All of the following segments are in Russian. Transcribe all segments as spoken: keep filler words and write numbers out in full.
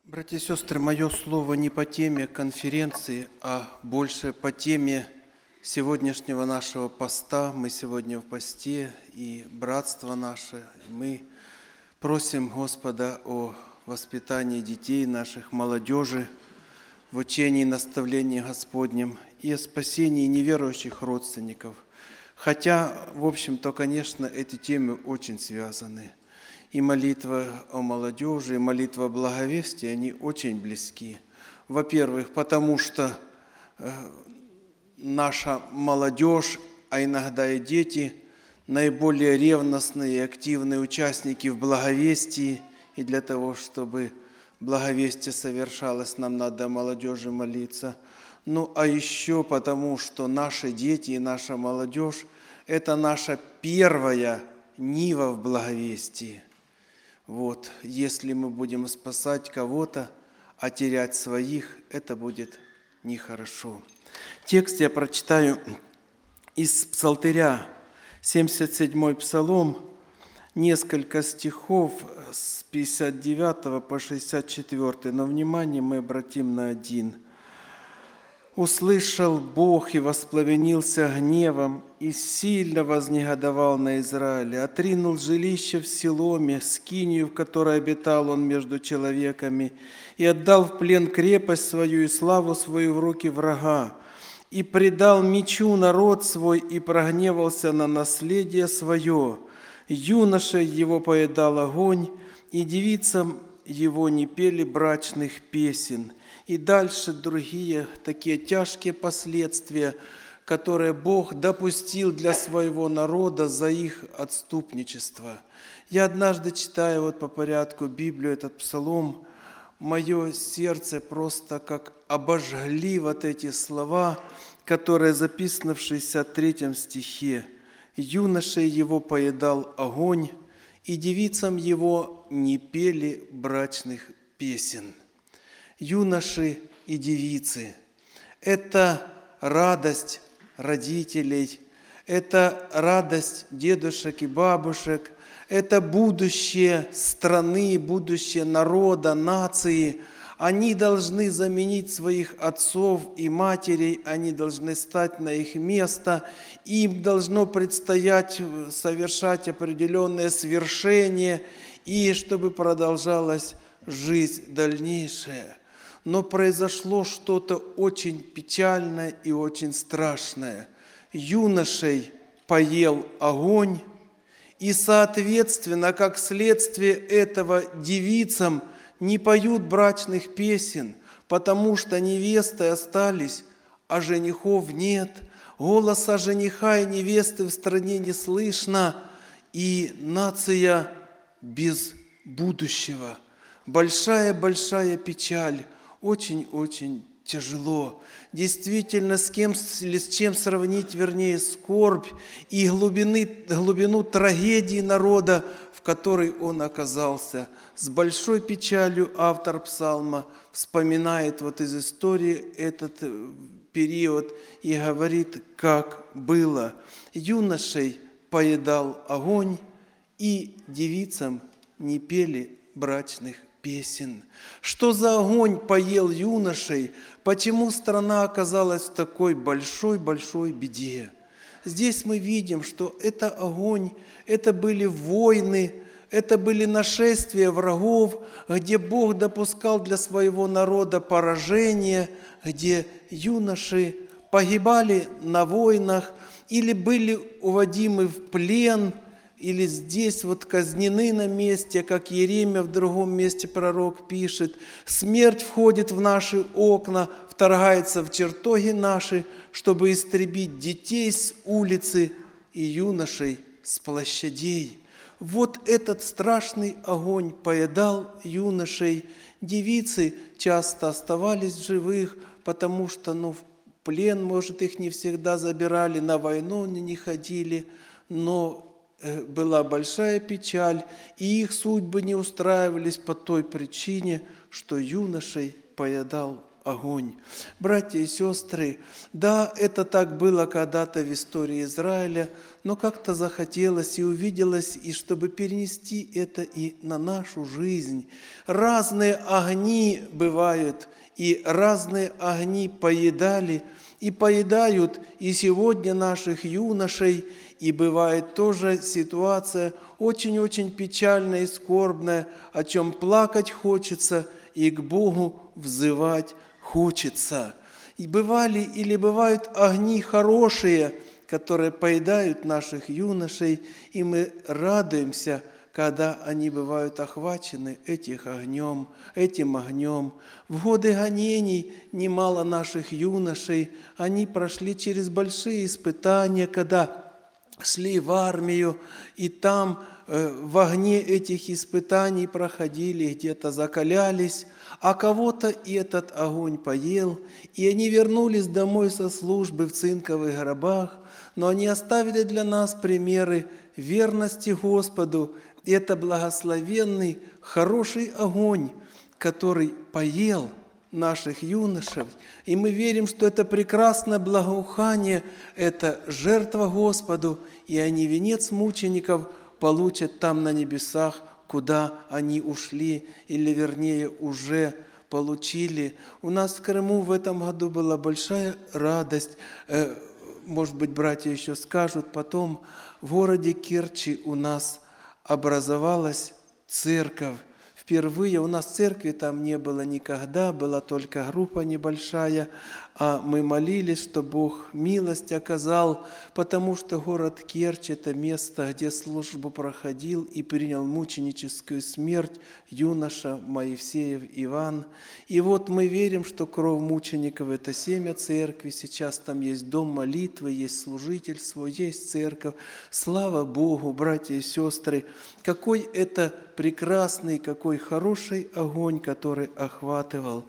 Братья и сестры, мое слово не по теме конференции, а больше по теме сегодняшнего нашего поста. Мы сегодня в посте, и братство наше. Мы просим Господа о воспитании детей наших, молодежи, в учении и наставлении Господнем и о спасении неверующих родственников. Хотя, в общем-то, конечно, эти темы очень связаны. И молитва о молодежи, и молитва о благовестии, они очень близки. Во-первых, потому что наша молодежь, а иногда и дети, наиболее ревностные и активные участники в благовестии, и для того, чтобы благовестие совершалось, нам надо о молодежи молиться. Ну, а еще потому, что наши дети и наша молодежь – это наша первая нива в благовестии. Вот, если мы будем спасать кого-то, а терять своих, это будет нехорошо. Текст я прочитаю из Псалтыря, семьдесят седьмой Псалом, несколько стихов с пятьдесят девятого по шестьдесят четвёртый, но внимание мы обратим на один. «Услышал Бог и воспламенился гневом, и сильно вознегодовал на Израиле, отринул жилище в Силоме, скинию, в которой обитал он между человеками, и отдал в плен крепость свою и славу свою в руки врага, и предал мечу народ свой, и прогневался на наследие свое. Юношей его поедал огонь, и девицам его не пели брачных песен». И дальше другие такие тяжкие последствия, которые Бог допустил для своего народа за их отступничество. Я однажды, читая вот по порядку Библию, этот псалом, мое сердце просто как обожгли вот эти слова, которые записаны в шестьдесят третьем стихе. «Юношей его поедал огонь, и девицам его не пели брачных песен». Юноши и девицы – это радость родителей, это радость дедушек и бабушек, это будущее страны, будущее народа, нации. Они должны заменить своих отцов и матерей, они должны стать на их место, им должно предстоять совершать определенные свершения, и чтобы продолжалась жизнь дальнейшая. Но произошло что-то очень печальное и очень страшное. Юношей поел огонь, и, соответственно, как следствие этого, девицам не поют брачных песен, потому что невесты остались, а женихов нет. Голоса жениха и невесты в стране не слышно, и нация без будущего. Большая-большая печаль. Очень-очень тяжело. Действительно, с кем, с чем сравнить, вернее, скорбь и глубины, глубину трагедии народа, в которой он оказался. С большой печалью автор псалма вспоминает вот из истории этот период и говорит, как было. Юношей поедал огонь, и девицам не пели брачных песен. Что за огонь поел юношей? Почему страна оказалась в такой большой-большой беде? Здесь мы видим, что это огонь, это были войны, это были нашествия врагов, где Бог допускал для своего народа поражение, где юноши погибали на войнах или были уводимы в плен, или здесь вот казнены на месте, как Иеремия в другом месте пророк пишет. Смерть входит в наши окна, вторгается в чертоги наши, чтобы истребить детей с улицы и юношей с площадей. Вот этот страшный огонь поедал юношей. Девицы часто оставались в живых, потому что ну, в плен, может, их не всегда забирали, на войну они не ходили, но была большая печаль, и их судьбы не устраивались по той причине, что юношей поедал огонь. Братья и сестры, да, это так было когда-то в истории Израиля, но как-то захотелось и увиделось, и чтобы перенести это и на нашу жизнь. Разные огни бывают, и разные огни поедали, и поедают и сегодня наших юношей, и бывает тоже ситуация очень-очень печальная и скорбная, о чем плакать хочется и к Богу взывать хочется. И бывали или бывают огни хорошие, которые поедают наших юношей, и мы радуемся, когда они бывают охвачены этих огнем, этим огнем. В годы гонений немало наших юношей, они прошли через большие испытания, когда шли в армию, и там э, в огне этих испытаний проходили, где-то закалялись, а кого-то и этот огонь поел, и они вернулись домой со службы в цинковых гробах, но они оставили для нас примеры верности Господу. И это благословенный, хороший огонь, который поел наших юношей. И мы верим, что это прекрасное благоухание, это жертва Господу, и они венец мучеников получат там на небесах, куда они ушли, или вернее уже получили. У нас в Крыму в этом году была большая радость. Может быть, братья еще скажут потом, в городе Керчи у нас образовалась церковь. Впервые у нас церкви там не было никогда, была только группа небольшая, а мы молились, что Бог милость оказал, потому что город Керчь – это место, где службу проходил и принял мученическую смерть юноша Моисеев Иван. И вот мы верим, что кровь мучеников – это семя церкви, сейчас там есть дом молитвы, есть служитель свой, есть церковь. Слава Богу, братья и сестры, какой это прекрасный, какой хороший огонь, который охватывал.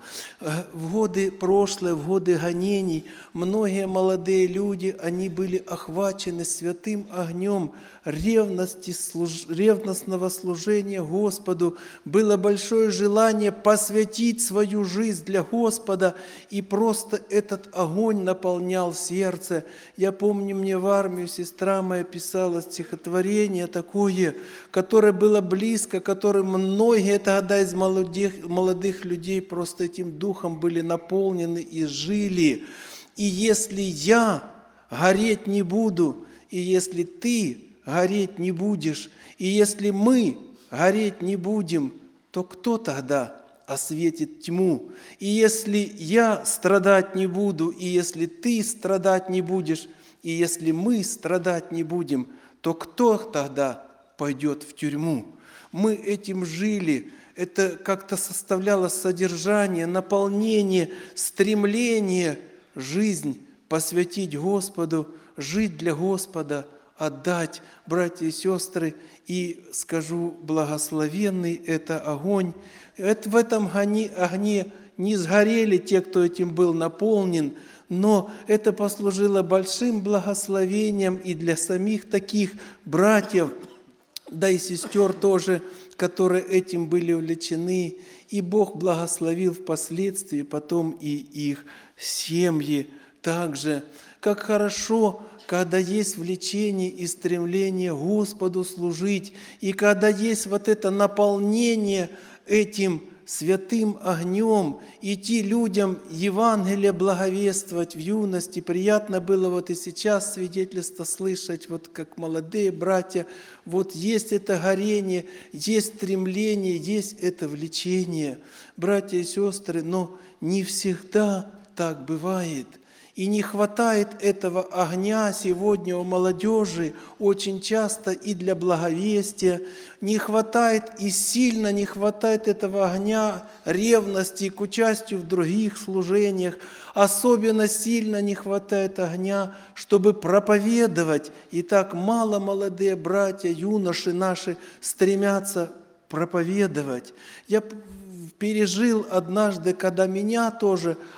В годы прошлые, в годы гонений, многие молодые люди, они были охвачены святым огнем ревности, служ... ревностного служения Господу. Было большое желание посвятить свою жизнь для Господа, и просто этот огонь наполнял сердце. Я помню, мне в армию сестра моя писала стихотворение такое, которое было близко, которым многие тогда из молодых, молодых людей просто этим духом были наполнены и жили. И если я гореть не буду, и если ты гореть не будешь, и если мы гореть не будем, то кто тогда осветит тьму? И если я страдать не буду, и если ты страдать не будешь, и если мы страдать не будем, то кто тогда пойдет в тюрьму? Мы этим жили, это как-то составляло содержание, наполнение, стремление, жизнь посвятить Господу, жить для Господа, отдать, братья и сестры, и скажу, благословенный это огонь. Это в этом огне, огне не сгорели те, кто этим был наполнен, но это послужило большим благословением и для самих таких братьев, да и сестер тоже, которые этим были увлечены, и Бог благословил впоследствии потом и их семьи также. Как хорошо, когда есть влечение и стремление Господу служить, и когда есть вот это наполнение этим святым огнем, идти людям Евангелие благовествовать в юности. Приятно было вот и сейчас свидетельство слышать, вот как молодые братья, вот есть это горение, есть стремление, есть это влечение. Братья и сестры, но не всегда так бывает. И не хватает этого огня сегодня у молодежи очень часто и для благовестия. Не хватает и сильно не хватает этого огня ревности к участию в других служениях. Особенно сильно не хватает огня, чтобы проповедовать. И так мало молодые братья, юноши наши стремятся проповедовать. Я пережил однажды, когда меня тоже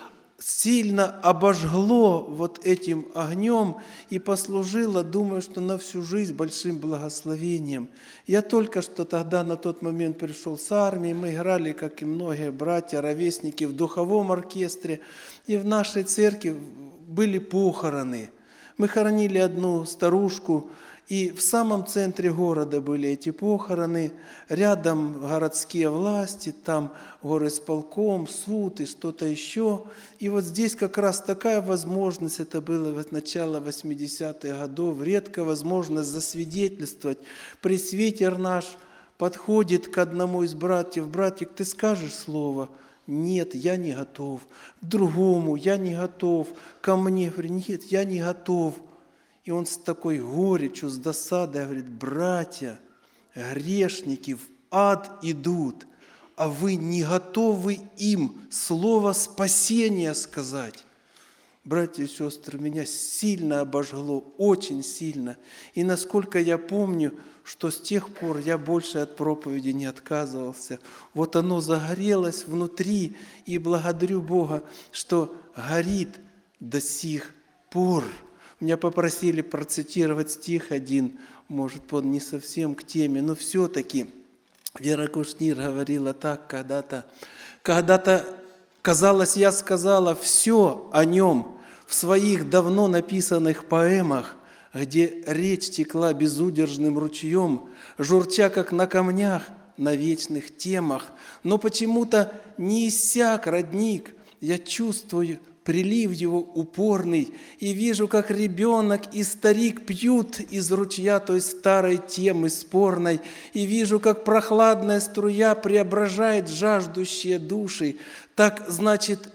сильно обожгло вот этим огнем и послужило, думаю, что на всю жизнь большим благословением. Я только что тогда на тот момент пришел с армии, мы играли, как и многие братья, ровесники, в духовом оркестре, и в нашей церкви были похороны. Мы хоронили одну старушку, и в самом центре города были эти похороны, рядом городские власти, там горисполком, суд и что-то еще. И вот здесь как раз такая возможность, это было в начало восьмидесятых годов, редкая возможность засвидетельствовать. Пресвитер наш подходит к одному из братьев: «Братик, ты скажешь слово?» «Нет, я не готов». К другому: «Я не готов». Ко мне: говорю: «Нет, я не готов». И он с такой горечью, с досадой говорит: «Братья, грешники в ад идут, а вы не готовы им слово спасения сказать». Братья и сестры, меня сильно обожгло, очень сильно. И насколько я помню, что с тех пор я больше от проповеди не отказывался. Вот оно загорелось внутри, и благодарю Бога, что горит до сих пор. Меня попросили процитировать стих один, может, он не совсем к теме, но все-таки Вера Кушнир говорила так когда-то: «Когда-то, казалось, я сказала все о нем в своих давно написанных поэмах, где речь текла безудержным ручьем, журча, как на камнях, на вечных темах. Но почему-то не иссяк родник, я чувствую прилив его упорный, и вижу, как ребенок и старик пьют из ручья той старой темы спорной, и вижу, как прохладная струя преображает жаждущие души. Так, значит,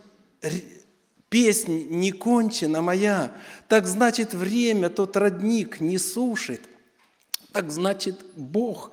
песня не кончена моя, так, значит, время тот родник не сушит, так, значит, Бог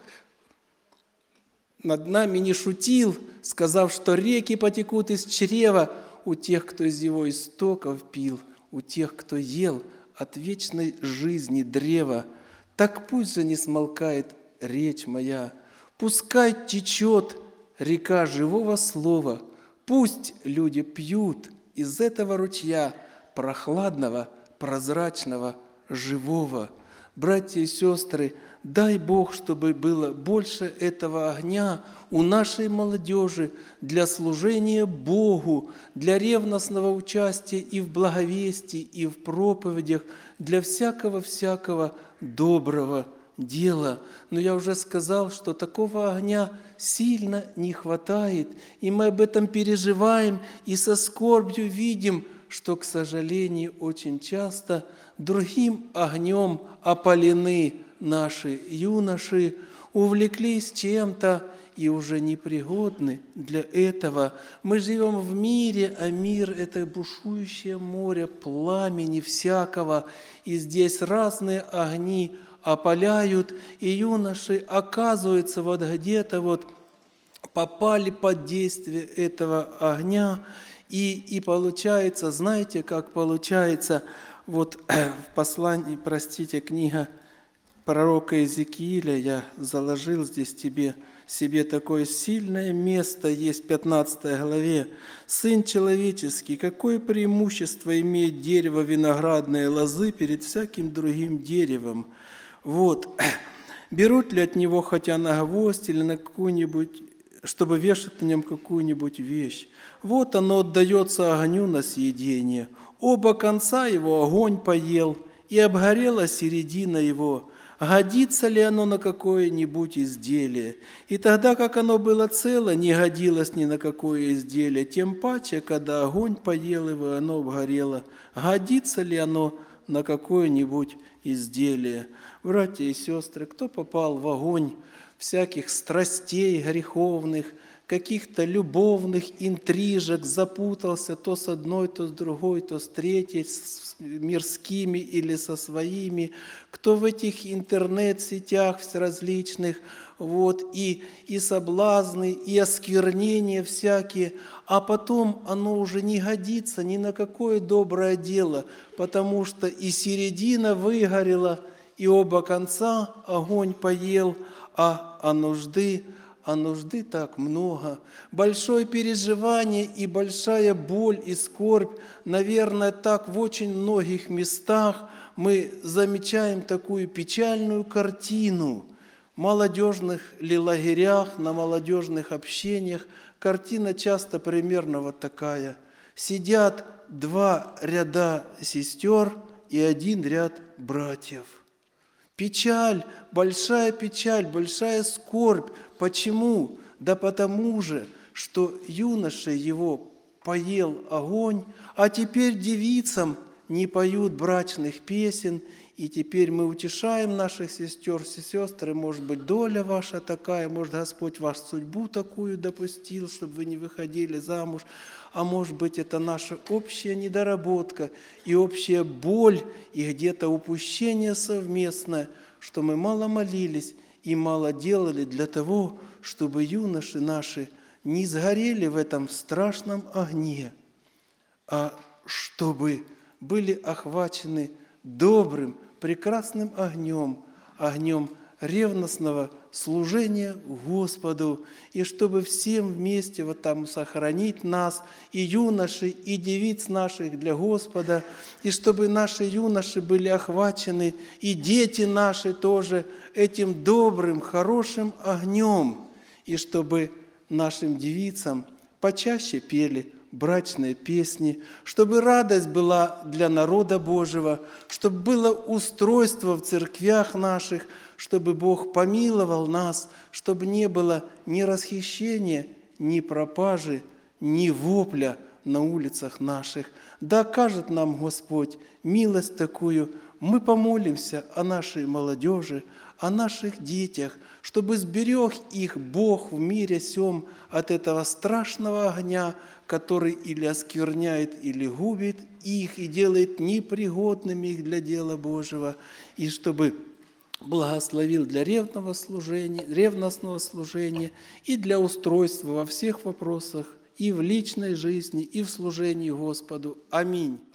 над нами не шутил, сказав, что реки потекут из чрева у тех, кто из его истоков пил, у тех, кто ел от вечной жизни древа. Так пусть же не смолкает речь моя, пускай течет река живого слова, пусть люди пьют из этого ручья прохладного, прозрачного, живого». Братья и сестры, дай Бог, чтобы было больше этого огня у нашей молодежи для служения Богу, для ревностного участия и в благовестии, и в проповедях, для всякого-всякого доброго дела. Но я уже сказал, что такого огня сильно не хватает, и мы об этом переживаем и со скорбью видим, что, к сожалению, очень часто другим огнем опалены наши юноши, увлеклись чем-то и уже непригодны для этого. Мы живем в мире, а мир – это бушующее море пламени всякого, и здесь разные огни опаляют, и юноши, оказывается, вот где-то вот попали под действие этого огня, и, и получается, знаете, как получается, вот в послании, простите, книга пророка Иезекииля, я заложил здесь тебе, себе такое сильное место, есть в пятнадцатой главе. «Сын человеческий, какое преимущество имеет дерево виноградной лозы перед всяким другим деревом? Вот, берут ли от него хотя на гвоздь или на какую-нибудь, чтобы вешать на нем какую-нибудь вещь? Вот оно отдается огню на съедение. Оба конца его огонь поел, и обгорела середина его. Годится ли оно на какое-нибудь изделие? И тогда, как оно было цело, не годилось ни на какое изделие, тем паче, когда огонь поел его, оно обгорело. Годится ли оно на какое-нибудь изделие?» Братья и сестры, кто попал в огонь всяких страстей греховных, каких-то любовных интрижек, запутался то с одной, то с другой, то с третьей, с мирскими или со своими, кто в этих интернет-сетях различных, вот, и, и соблазны, и осквернения всякие, а потом оно уже не годится ни на какое доброе дело, потому что и середина выгорела, и оба конца огонь поел, а, а нужды а нужды так много. Большое переживание и большая боль и скорбь, наверное, так в очень многих местах мы замечаем такую печальную картину. В молодежных ли лагерях, на молодежных общениях картина часто примерно вот такая. Сидят два ряда сестер и один ряд братьев. Печаль, большая печаль, большая скорбь. Почему? Да потому же, что юноша его поел огонь, а теперь девицам не поют брачных песен, и теперь мы утешаем наших сестер, сестры, может быть, доля ваша такая, может, Господь вашу судьбу такую допустил, чтобы вы не выходили замуж, а может быть, это наша общая недоработка и общая боль, и где-то упущение совместное, что мы мало молились и мало делали для того, чтобы юноши наши не сгорели в этом страшном огне, а чтобы были охвачены добрым, прекрасным огнем, огнем ревностного служения Господу, и чтобы всем вместе вот там сохранить нас, и юношей, и девиц наших для Господа, и чтобы наши юноши были охвачены, и дети наши тоже этим добрым, хорошим огнем, и чтобы нашим девицам почаще пели брачные песни, чтобы радость была для народа Божьего, чтобы было устройство в церквях наших, чтобы Бог помиловал нас, чтобы не было ни расхищения, ни пропажи, ни вопля на улицах наших. Да окажет нам Господь милость такую. Мы помолимся о нашей молодежи, о наших детях, чтобы сберег их Бог в мире сем от этого страшного огня, который или оскверняет, или губит их и делает непригодными их для дела Божьего, и чтобы благословил для ревного служения, ревностного служения и для устройства во всех вопросах, и в личной жизни, и в служении Господу. Аминь.